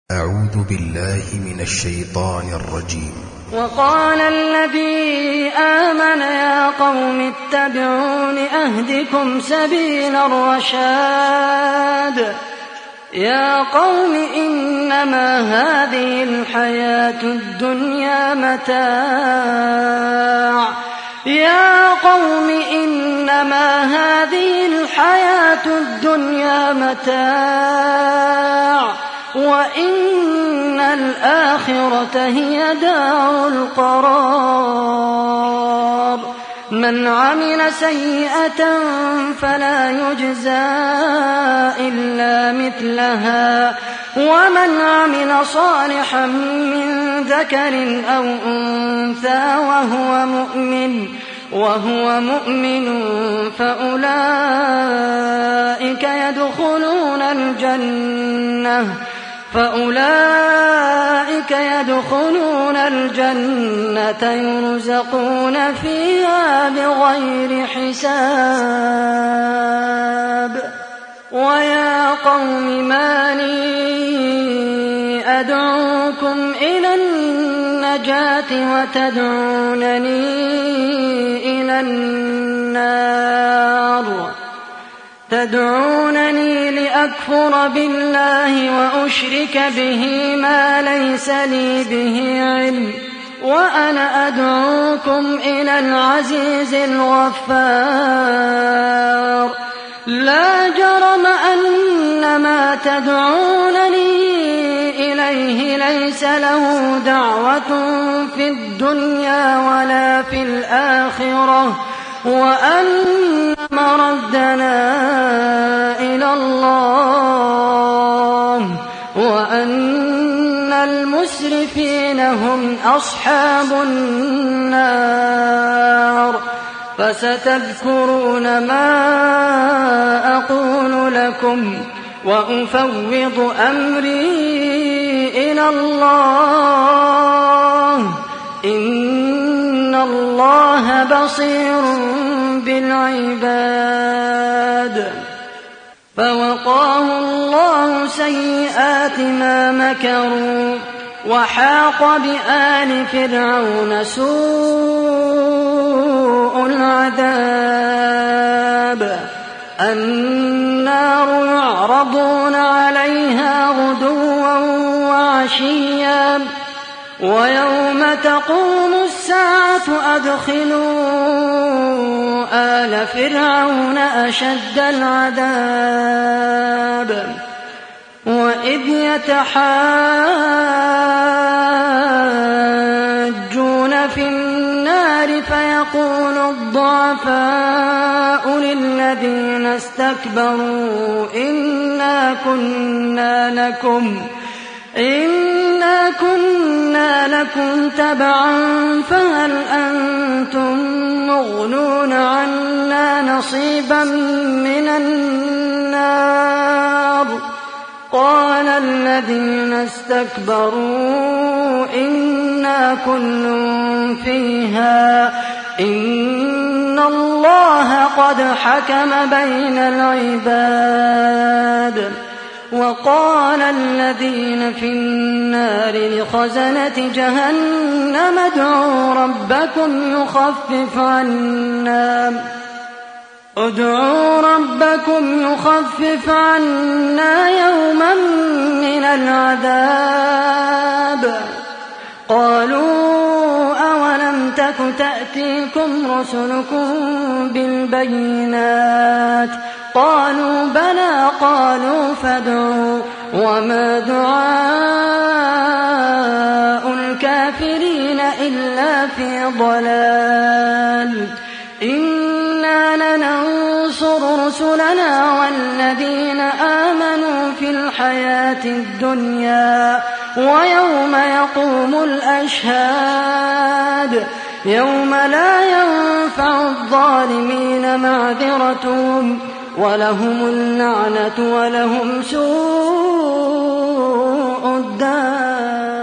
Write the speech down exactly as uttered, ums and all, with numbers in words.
أعوذ بالله من الشيطان الرجيم. وقال الذي آمن يا قوم اتبعون أهدكم سبيل الرشاد. يا قوم إنما هذه الحياة الدنيا متاع يا قوم إنما هذه الحياة الدنيا متاع وإن الآخرة هي دار القرار. من عمل سيئة فلا يجزى إلا مثلها ومن عمل صالحا من ذكر أو أنثى وهو مؤمن وهو مؤمن فأولئك يدخلون الجنة فأولئك يدخلون الجنة يرزقون فيها بغير حساب. ويا قوم ما لي أدعوكم إلى النجاة وتدعونني إلى النار تدعونني لأكفر بالله وأشرك به ما ليس لي به علم وأنا أدعوكم إلى العزيز الغفار. لا جرم أن ما تدعونني إليه ليس له دعوة في الدنيا ولا في الآخرة وأن مردنا إلى الله وأن المسرفين هم أصحاب النار. فستذكرون ما أقول لكم وأفوض أمري إلى الله إن الله بصير بالعباد. فوقاه الله سيئات ما مكروا وحاق بآل فرعون سوء العذاب. النار يعرضون عليها غدوا وعشيا ويوم تقوم الساعة أدخلوا آل فرعون أشد العذاب. وإذ يتحاجون في النار فيقول الضعفاء للذين استكبروا إنا كنا لكم إنا كنا لكم تبعا فهل أنتم مغنون عنا نصيبا من النار. قال الذين استكبروا إنا كل فيها إن الله قد حكم بين العباد. وقال الذين في النار لخزنة جهنم ادعوا ربكم يخفف عنا ادعوا ربكم يخفف عنا يوما من العذاب. قالوا أولم تك تأتيكم رسلكم بالبينات قالوا بلى قالوا فادعوا وما دعاء الكافرين إلا في ضلال. إنا لننصر رسلنا والذين آمنوا في الحياة الدنيا ويوم يقوم الأشهاد يوم لا ينفع الظالمين معذرتهم ولهم اللعنة ولهم سوء الدار.